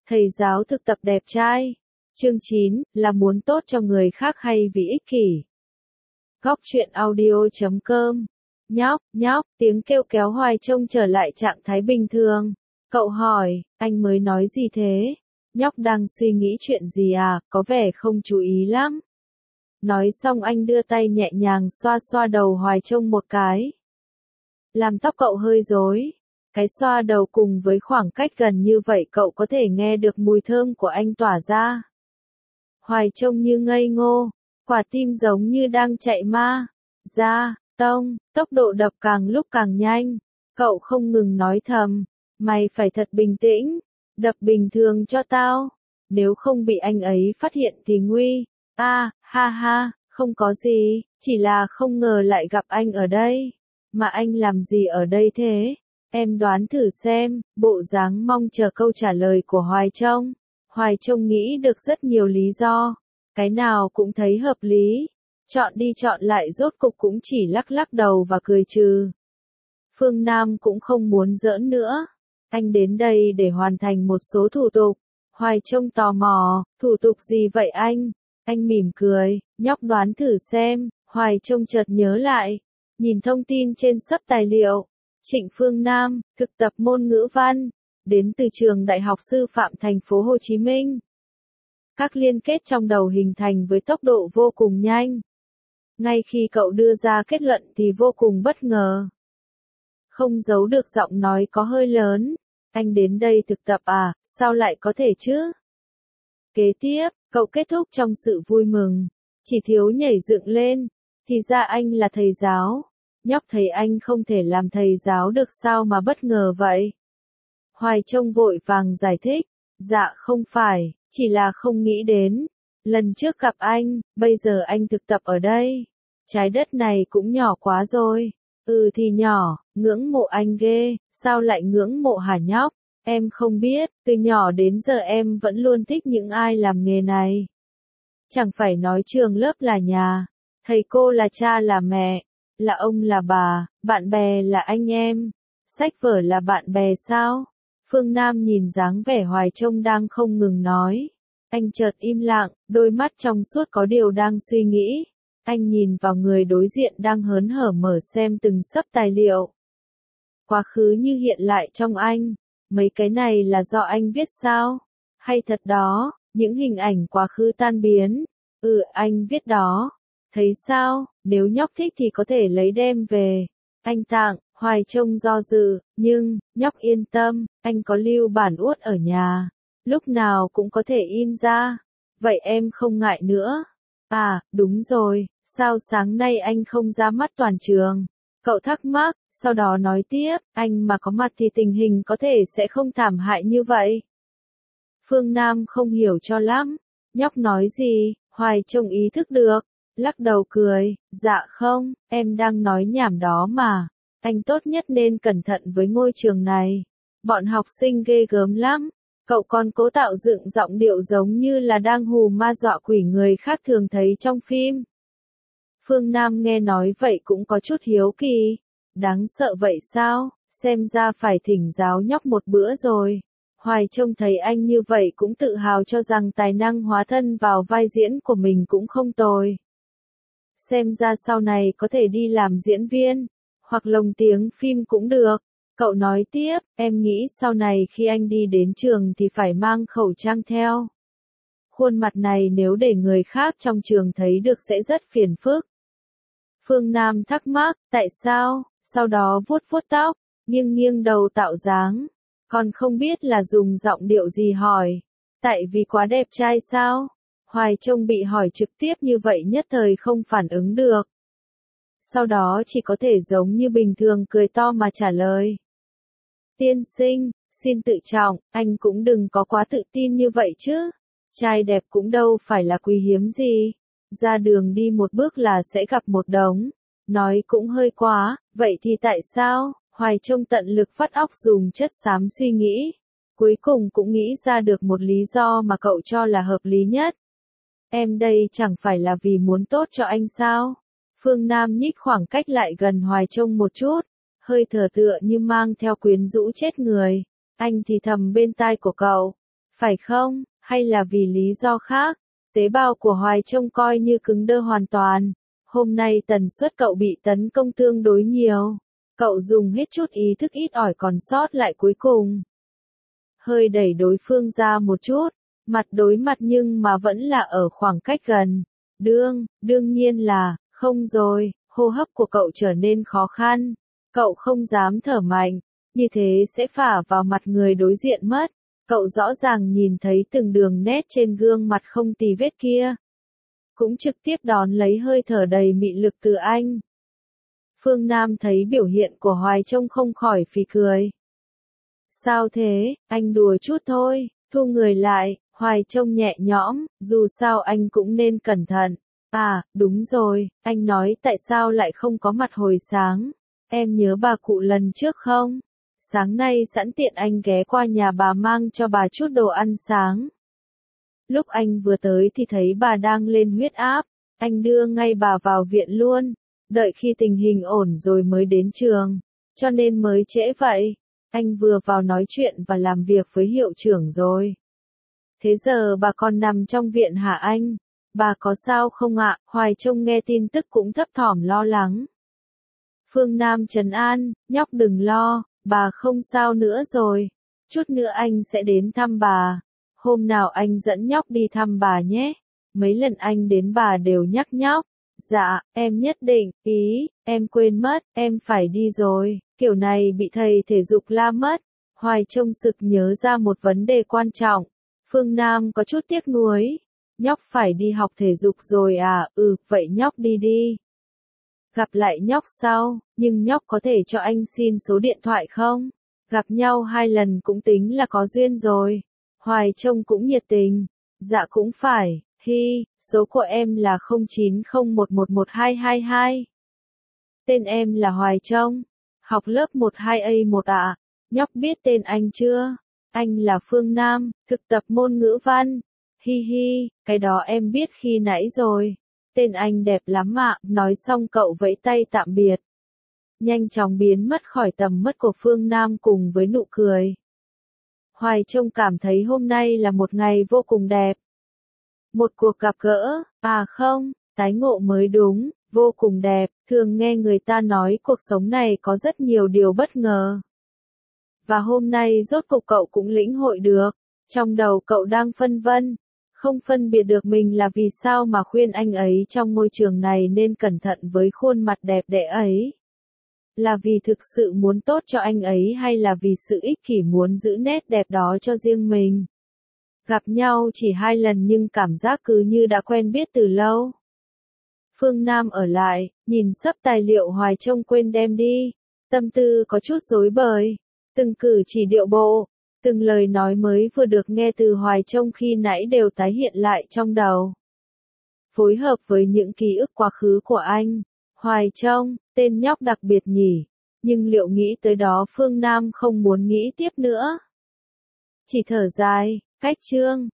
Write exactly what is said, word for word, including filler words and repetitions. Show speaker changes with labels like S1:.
S1: Thầy giáo thực tập đẹp trai. Chương chín, là muốn tốt cho người khác hay vì ích kỷ? Góc truyện audio chấm com. Nhóc, nhóc, tiếng kêu kéo Hoài Trông trở lại trạng thái bình thường. Cậu hỏi, anh mới nói gì thế? Nhóc đang suy nghĩ chuyện gì à, có vẻ không chú ý lắm. Nói xong anh đưa tay nhẹ nhàng xoa xoa đầu Hoài Trông một cái. Làm tóc cậu hơi rối. Cái xoa đầu cùng với khoảng cách gần như vậy cậu có thể nghe được mùi thơm của anh tỏa ra. Hoài Trông như ngây ngô, quả tim giống như đang chạy ma. Ra, tông, tốc độ đập càng lúc càng nhanh. Cậu không ngừng nói thầm, mày phải thật bình tĩnh, đập bình thường cho tao. Nếu không bị anh ấy phát hiện thì nguy. A, à, ha ha, không có gì, chỉ là không ngờ lại gặp anh ở đây. Mà anh làm gì ở đây thế? Em đoán thử xem, bộ dáng mong chờ câu trả lời của Hoài Trông. Hoài Trông nghĩ được rất nhiều lý do, cái nào cũng thấy hợp lý. Chọn đi chọn lại rốt cục cũng chỉ lắc lắc đầu và cười trừ. Phương Nam cũng không muốn giỡn nữa. Anh đến đây để hoàn thành một số thủ tục. Hoài Trông tò mò, thủ tục gì vậy anh? Anh mỉm cười, nhóc đoán thử xem. Hoài Trông chợt nhớ lại, nhìn thông tin trên sấp tài liệu. Trịnh Phương Nam, thực tập môn ngữ văn, đến từ trường Đại học Sư phạm thành phố Hồ Chí Minh. Các liên kết trong đầu hình thành với tốc độ vô cùng nhanh. Ngay khi cậu đưa ra kết luận thì vô cùng bất ngờ. Không giấu được giọng nói có hơi lớn. Anh đến đây thực tập à, sao lại có thể chứ? Kế tiếp, cậu kết thúc trong sự vui mừng. Chỉ thiếu nhảy dựng lên. Thì ra anh là thầy giáo. Nhóc thấy anh không thể làm thầy giáo được sao mà bất ngờ vậy? Hoài Trông vội vàng giải thích. Dạ không phải, chỉ là không nghĩ đến. Lần trước gặp anh, bây giờ anh thực tập ở đây. Trái đất này cũng nhỏ quá rồi. Ừ thì nhỏ, ngưỡng mộ anh ghê, sao lại ngưỡng mộ hả nhóc? Em không biết, từ nhỏ đến giờ em vẫn luôn thích những ai làm nghề này. Chẳng phải nói trường lớp là nhà, thầy cô là cha là mẹ, là ông là bà, bạn bè là anh em, sách vở là bạn bè sao? Phương Nam nhìn dáng vẻ Hoài Trông đang không ngừng nói. Anh chợt im lặng, đôi mắt trong suốt có điều đang suy nghĩ. Anh nhìn vào người đối diện đang hớn hở mở xem từng sấp tài liệu. Quá khứ như hiện lại trong anh. Mấy cái này là do anh viết sao? Hay thật đó, những hình ảnh quá khứ tan biến. Ừ, anh viết đó. Thấy sao, nếu nhóc thích thì có thể lấy đem về. Anh tặng. Hoài Trông do dự, nhưng, nhóc yên tâm, anh có lưu bản uất ở nhà. Lúc nào cũng có thể in ra. Vậy em không ngại nữa. À, đúng rồi, sao sáng nay anh không ra mắt toàn trường? Cậu thắc mắc, sau đó nói tiếp, anh mà có mặt thì tình hình có thể sẽ không thảm hại như vậy. Phương Nam không hiểu cho lắm. Nhóc nói gì, Hoài Trông ý thức được. Lắc đầu cười, dạ không, em đang nói nhảm đó mà. Anh tốt nhất nên cẩn thận với ngôi trường này. Bọn học sinh ghê gớm lắm. Cậu còn cố tạo dựng giọng điệu giống như là đang hù ma dọa quỷ người khác thường thấy trong phim. Phương Nam nghe nói vậy cũng có chút hiếu kỳ. Đáng sợ vậy sao? Xem ra phải thỉnh giáo nhóc một bữa rồi. Hoài Trông thấy anh như vậy cũng tự hào cho rằng tài năng hóa thân vào vai diễn của mình cũng không tồi. Xem ra sau này có thể đi làm diễn viên, hoặc lồng tiếng phim cũng được. Cậu nói tiếp, em nghĩ sau này khi anh đi đến trường thì phải mang khẩu trang theo. Khuôn mặt này nếu để người khác trong trường thấy được sẽ rất phiền phức. Phương Nam thắc mắc, tại sao? Sau đó vuốt vuốt tóc, nghiêng nghiêng đầu tạo dáng. Còn không biết là dùng giọng điệu gì hỏi. Tại vì quá đẹp trai sao? Hoài Trông bị hỏi trực tiếp như vậy nhất thời không phản ứng được. Sau đó chỉ có thể giống như bình thường cười to mà trả lời. Tiên sinh, xin tự trọng, anh cũng đừng có quá tự tin như vậy chứ. Trai đẹp cũng đâu phải là quý hiếm gì. Ra đường đi một bước là sẽ gặp một đống. Nói cũng hơi quá, vậy thì tại sao? Hoài Trông tận lực vắt óc dùng chất xám suy nghĩ. Cuối cùng cũng nghĩ ra được một lý do mà cậu cho là hợp lý nhất. Em đây chẳng phải là vì muốn tốt cho anh sao? Phương Nam nhích khoảng cách lại gần Hoài Trông một chút, hơi thở tựa như mang theo quyến rũ chết người. Anh thì thầm bên tai của cậu. Phải không? Hay là vì lý do khác? Tế bào của Hoài Trông coi như cứng đơ hoàn toàn. Hôm nay tần suất cậu bị tấn công tương đối nhiều. Cậu dùng hết chút ý thức ít ỏi còn sót lại cuối cùng. Hơi đẩy đối phương ra một chút, mặt đối mặt nhưng mà vẫn là ở khoảng cách gần. Đương, đương nhiên là, không rồi, hô hấp của cậu trở nên khó khăn. Cậu không dám thở mạnh, như thế sẽ phả vào mặt người đối diện mất. Cậu rõ ràng nhìn thấy từng đường nét trên gương mặt không tì vết kia. Cũng trực tiếp đón lấy hơi thở đầy mị lực từ anh. Phương Nam thấy biểu hiện của Hoài Trông không khỏi phì cười. Sao thế, anh đùa chút thôi, thu người lại, Hoài Trông nhẹ nhõm, dù sao anh cũng nên cẩn thận. À, đúng rồi, anh nói tại sao lại không có mặt hồi sáng, em nhớ bà cụ lần trước không? Sáng nay sẵn tiện anh ghé qua nhà bà mang cho bà chút đồ ăn sáng. Lúc anh vừa tới thì thấy bà đang lên huyết áp, anh đưa ngay bà vào viện luôn, đợi khi tình hình ổn rồi mới đến trường, cho nên mới trễ vậy. Anh vừa vào nói chuyện và làm việc với hiệu trưởng rồi. Thế giờ bà còn nằm trong viện hả anh? Bà có sao không ạ? Hoài Trông nghe tin tức cũng thấp thỏm lo lắng. Phương Nam trấn an, nhóc đừng lo, bà không sao nữa rồi. Chút nữa anh sẽ đến thăm bà. Hôm nào anh dẫn nhóc đi thăm bà nhé. Mấy lần anh đến bà đều nhắc nhóc. Dạ, em nhất định, ý, em quên mất, em phải đi rồi. Kiểu này bị thầy thể dục la mất. Hoài Trông sực nhớ ra một vấn đề quan trọng. Phương Nam có chút tiếc nuối. Nhóc phải đi học thể dục rồi à, ừ, vậy nhóc đi đi. Gặp lại nhóc sau, nhưng nhóc có thể cho anh xin số điện thoại không? Gặp nhau hai lần cũng tính là có duyên rồi. Hoài Trông cũng nhiệt tình. Dạ cũng phải, hi, số của em là không chín không một một một hai hai hai. Tên em là Hoài Trông. Học lớp một hai A một ạ. À. Nhóc biết tên anh chưa? Anh là Phương Nam, thực tập môn ngữ văn. Hi hi, cái đó em biết khi nãy rồi. Tên anh đẹp lắm ạ, nói xong cậu vẫy tay tạm biệt. Nhanh chóng biến mất khỏi tầm mắt của Phương Nam cùng với nụ cười. Hoài Trông cảm thấy hôm nay là một ngày vô cùng đẹp. Một cuộc gặp gỡ, à không, tái ngộ mới đúng, vô cùng đẹp, thường nghe người ta nói cuộc sống này có rất nhiều điều bất ngờ. Và hôm nay rốt cục cậu cũng lĩnh hội được, trong đầu cậu đang phân vân, không phân biệt được mình là vì sao mà khuyên anh ấy trong môi trường này nên cẩn thận với khuôn mặt đẹp đẽ ấy. Là vì thực sự muốn tốt cho anh ấy hay là vì sự ích kỷ muốn giữ nét đẹp đó cho riêng mình. Gặp nhau chỉ hai lần nhưng cảm giác cứ như đã quen biết từ lâu. Phương Nam ở lại, nhìn sắp tài liệu Hoài Trông quên đem đi. Tâm tư có chút rối bời. Từng cử chỉ điệu bộ, từng lời nói mới vừa được nghe từ Hoài Trông khi nãy đều tái hiện lại trong đầu. Phối hợp với những ký ức quá khứ của anh. Hoài Trông, tên nhóc đặc biệt nhỉ. Nhưng liệu nghĩ tới đó Phương Nam không muốn nghĩ tiếp nữa. Chỉ thở dài, cách chương.